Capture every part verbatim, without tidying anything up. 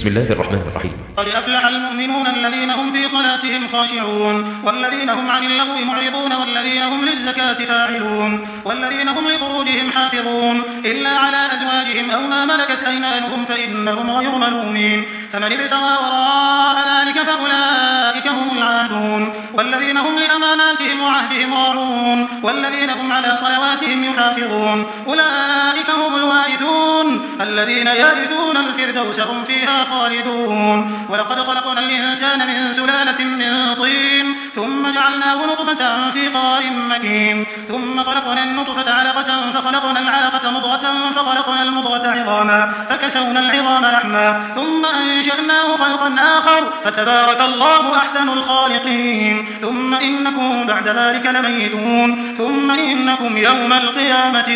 بسم الله الرحمن الرحيم. قد أفلح المؤمنون الذين هم في صلاتهم خاشعون والذين هم عن اللغو معرضون والذين هم للزكاة فاعلون والذين هم لفروجهم حافظون إلا على أزواجهم أو ما ملكت أيمانهم فإنهم غير ملومين فمن ابتغى وراء ذلك فأولئك هم العادون والذين هم لأماناتهم وعهدهم راعون والذين هم على صلواتهم يحافظون أولئك هم الوارثون الذين يرثون الفردوس هم فيها خالدون. ولقد خلقنا الإنسان من سلالة من طين ثم جعلناه نطفة في قرار مكين ثم خلقنا النطفة علقة فخلقنا العلقة مضغة فخلقنا المضغة عظاما فكسونا العظام لحما ثم أنشأناه خلقا آخر فتبارك الله أحسن الخالقين. ثم إنكم بعد ذلك لميتون ثم إنكم يوم القيامة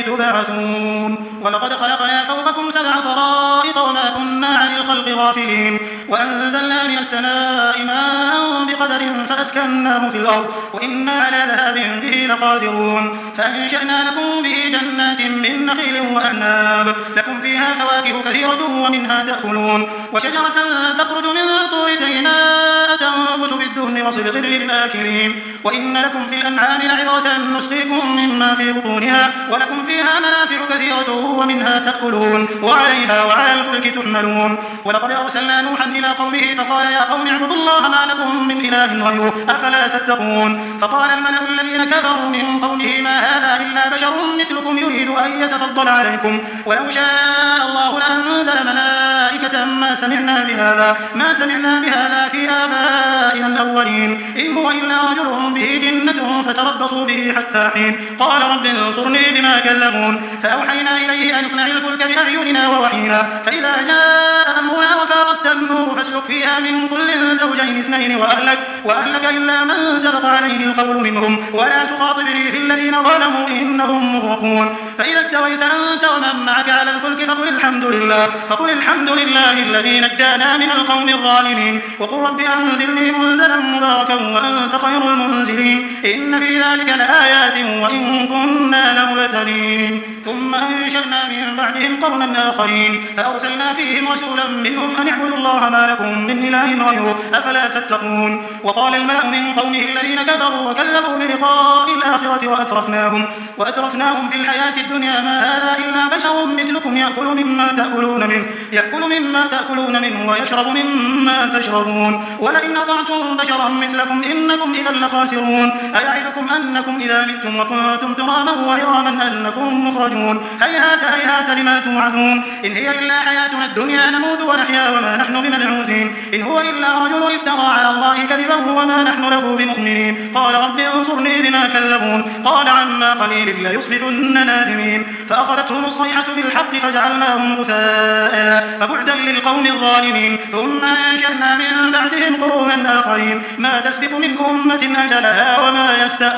تبعثون. ولقد خلقنا فوقكم سبع طرائق وما كنا عن الخلق غافلين وأنزلنا من السماء ماء بقدر فأسكناه في الأرض وإنا على ذهاب به لقادرون فأنشأنا لكم به جنات من نخيل وأعناب لكم فيها فواكه كثيرة ومنها تأكلون وشجرة تخرج من طور سيناء تنبت بالدهن وصبغ للآكلين وإن لكم في الأنعام لعبرة نسقيكم مما في بطونها ولكم فيها منافع كثيرة ومنها تأكلون وعليها وعلى الفلك تحملون. ولقد أرسلنا نوحا إلى قومه فقال يا قوم اعبدوا الله ما لكم من إله غيره أفلا تتقون. فقال الملأ الذين كفروا من قومه ما هذا إلا بشر مثلكم يريد أن يتفضل عليكم ولو شاء الله لأنزل ملائكة ما سمعنا بهذا ما سمعنا بهذا في آبائنا الأولين إن هو إلا رجل به جنة فتربصوا به حتى حين. قال رب انصرني بما كذبون فأوحينا إليه أن اصنع الفلك بأعيننا ووحينا فإذا جاء أمرنا وفارت النور فاسلك فيها من كل زوجين اثنين وأهلك, وأهلك إلا من سبق عليه القول منهم ولا تخاطبني في الذين ظلموا إنهم مغرقون. فإذا استويت أنت ومن معك على الفلك فقل الحمد لله فقل الحمد لله الذي نجانا من القوم الظالمين وقل رب أنزلني منزلا مباركا وأنت خير المنزلين إن في ذلك لآيات وإن كنا لمبتلين. ثم أنشأنا من بعدهم قرنا آخرين فأرسلنا فيهم رسولا منهم أن اعبدوا الله ما لكم من إله غيره أفلا تتقون. وقال الملأ من قومه الذين كفروا وكذبوا بلقاء الآخرة وأترفناهم, وأترفناهم في الحياة الدنيا ما هذا إلا بشر مثلكم يأكل مما تأكلون منه يأكل مما تأكلون منه ويشرب مما تشربون ولئن أطعتم بشرا مثلكم إنكم إذا لخاسرون. أيعدكم أنكم إذا متم وكنتم ترابا وعظاما أنكم مخرجون هيهات هيهات لما توعدون إن هي إلا حياتنا الدنيا نموت ونحيا وما نحن بمبعوثين إن هو إلا رجل افترى على الله كذبا وما نحن له بمؤمنين. قال رب انصرني بما كذبون قال عما قليل ليصبحن نادمين فأخذتهم الصيحة بالحق فجعلناهم غثاء فبعدا للقوم الظالمين. ثم أنشأنا من بعدهم قرونا آخرين ما تسبق من أمة أجلها وما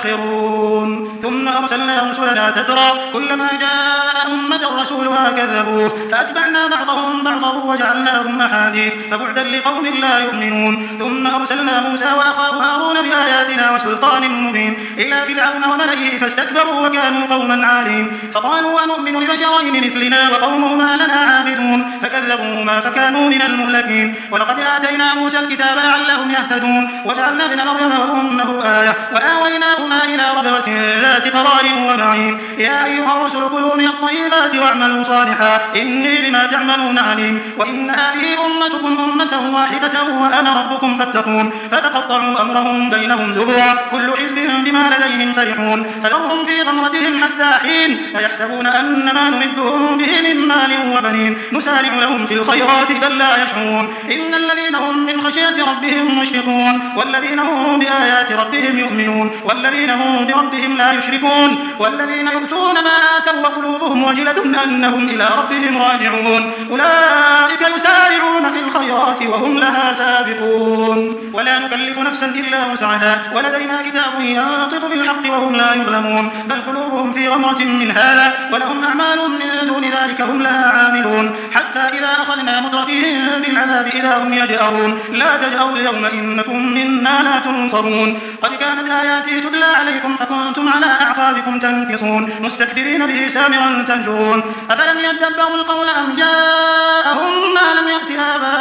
يستأخرون. ثم أرسلنا رسلنا تترى كلما جاء أمة رسولها كذبوه فأتبعنا بعضهم بعضا وجعلناهم أحاديث فبعدا لقوم لا يؤمنون. ثم أرسلنا موسى وأخاه هارون بآياتنا وسلطان مبين إلى فرعون وملئه فاستكبروا وكانوا قوما عالين فقالوا أنؤمن لبشرين مثلنا وقومهما لنا عابدون فكذبوهما فكانوا من المهلكين. ولقد آتينا موسى الكتاب لعلهم يهتدون وجعلنا ابن مريم وأمه آية وآويناهما إلى ربوة ذات قرار ومعين. يا أيها الرسل كلوا من الطيبات واعملوا صالحا إني بما تعملون عليم. وإن هذه أمتكم أمة واحدة وأنا ربكم فاتقون فتقطعوا أمرهم بينهم زبرا كل حزب بما لديهم فرحون فذرهم في غمرتهم حتى حين ويحسبون أن ما نمدهم به من مال وبنين نسارع لهم في الخيرات بل لا يشعرون إن الذين هم من خشية ربهم مشفقون والذين هم بآيات ربهم يؤمنون والذين هم بربهم لا يشركون والذين يؤتون ما آتوا وقلوبهم وجلة أنهم إلى ربهم راجعون أولئك يسارعون في الخيرات وهم لها سابقون ولا نكلف نفسا إلا وسعها ولدينا كتاب ينطق بالحق وهم لا يظلمون بل قلوبهم في غمرة من هذا ولهم أعمال من دون ذلك هم لها عاملون حتى إذا أخذنا مترفيهم بالعذاب إذا هم يجأرون لا تجأروا اليوم إنكم منا لا تنصرون قد كانت آياتي تتلى عليكم فكنتم على أعقابكم تنكصون مستكبرين به سامرا تهجرون أفلم يدبروا القول أم جاءهم ما لم يأت آباءهم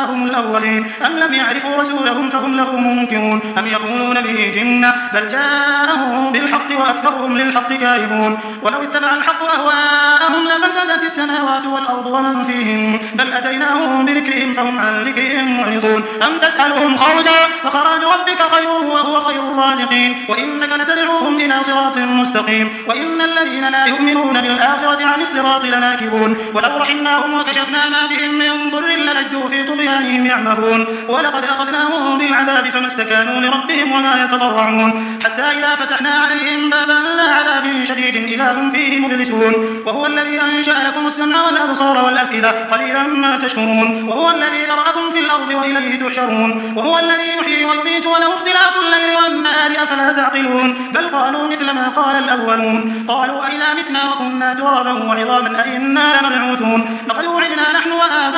آباءهم الأولين أم لم يعرفوا رسولهم فهم له منكرون أم يقولون به جنة بل جاءهم بالحق وأكثرهم للحق كارهون ولو اتبع الحق أهواءهم لفسدت السماوات والأرض ومن فيهم بل أتيناهم بذكرهم فهم عن ذكرهم معرضون أم تسألهم خرجا فخراج ربك خير وهو خير الرازقين وإنك لتدعوهم إلى صراط مستقيم وإن الذين لا يؤمنون بالآخرة عن الصراط لناكبون ولو رحمناهم وكشفنا ما بهم من ضر للجوا في طغيانهم يعمهون ولقد أخذناهم بالعذاب فما استكانوا لربهم وما يتضرعون حتى إذا فتحنا عليهم بابا ذا عذاب شديد إذا هم فيه مبلسون وهو الذي أنشأ لكم السمع والأبصار والأفئدة قليلا ما تشكرون وهو الذي ذرأكم في الأرض وإليه تحشرون وهو الذي يحيي ويميت وله اختلاف الليل والنهار أفلا تعقلون بل قالوا مثل ما قال الأولون قالوا أئذا متنا وكنا ترابا وعظاما أئنا لمبعوثون لقد وعدنا نحن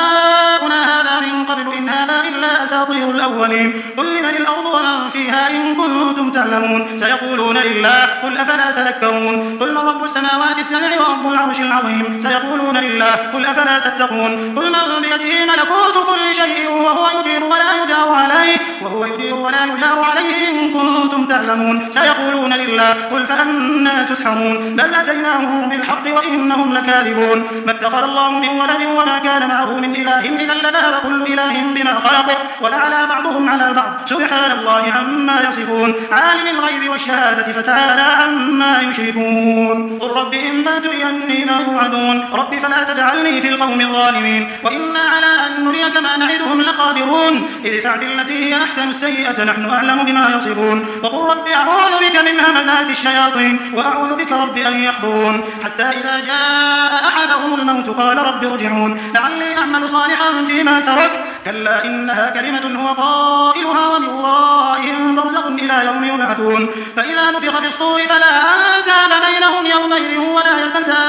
وآباؤنا هذا من قبل إن هذا إلا أساطير الأولين قل لمن الأرض ومن فيها إن كنتم تعلمون سيقولون لله قل أفلا تذكرون قل من رب السماوات السبع ورب العرش العظيم سيقولون لله قل أفلا تتقون قل من بيده ملكوت كل شيء وهو يجير ولا يجار عليه وهو يجير ولا يجار عليه إن كنتم تعلمون سيقولون لله قل فأنا تسحرون بل أتيناهم بالحق وإنهم لكاذبون ما اتخذ الله من ولد وما كان معه من إله إذا لذهب كل إله بما خلق ولعلى بعضهم على بعض سبحان الله عما يصفون عالم الغيب والشهادة فتعالى عما يشركون قل رب إما تريني ما يوعدون رب فلا تجعلني في القوم الظالمين وإنا على أن نريك ما نعدهم لقادرون ادفع بالتي هي أحسن السيئة نحن أعلم بما يصفون وقل رب أعوذ بك من همزات الشياطين وأعوذ بك رب أن يحضرون حتى إذا جاء أحدهم الموت قال رب ارجعون لعلي أعمل صالحا فيما ترك كلا إنها كلمة هو قائلها ومن ورائهم برزخ إلى يوم يبعثون فإذا نفخ في الصور فلا أنساب بينهم يومئذ ولا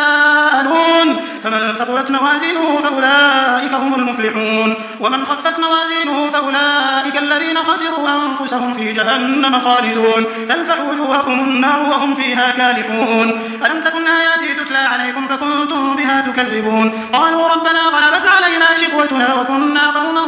يتساءلون فمن ثقلت موازينه فأولئك هم المفلحون ومن خفت موازينه فأولئك الذين خسروا أنفسهم في جهنم خالدون تلفح وجوههم النار وهم فيها كالحون ألم تكن آياتي تتلى عليكم فكنتم بها تكذبون قالوا ربنا غلبت علينا شقوتنا وكنا قوما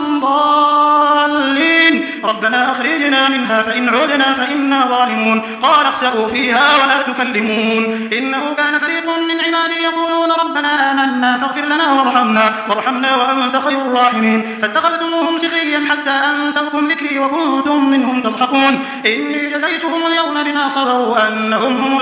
ضالين ربنا أخرجنا منها فإن عدنا فإنا ظالمون قال اخسئوا فيها ولا تكلمون إنه كان فريق من عبادي يقولون ربنا آمنا فاغفر لنا وارحمنا وارحمنا وأنت خير الراحمين فاتخذتموهم سخريا حتى أنسوكم ذكري وكنتم منهم تضحكون إني جزيتهم اليوم بما صبروا أنهم هم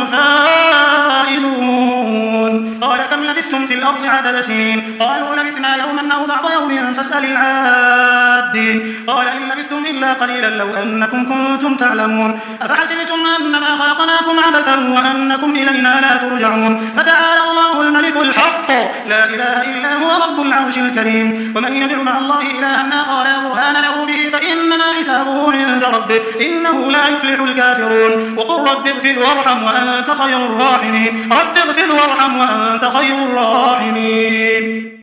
الفائزون قال كم لبثتم في الأرض عدد سنين قالوا لبثنا يوما أو بعض يوم فاسأل العادين قال إن لبثتم إلا قليلا لو أنكم كنتم تعلمون أفحسبتم أنما خلقناكم عبثا وأنكم إلينا لا ترجعون فتعالى الله الملك الحق لا إله إلا هو رب العرش الكريم ومن يدع مع الله إلها آخر لا برهان له به فإنما حسابه عند ربه إنه لا يفلح الكافرون وقل رب اغفر وارحم وأنت خير الراحمين رب اغفر وارحم وأنت خير الراحمين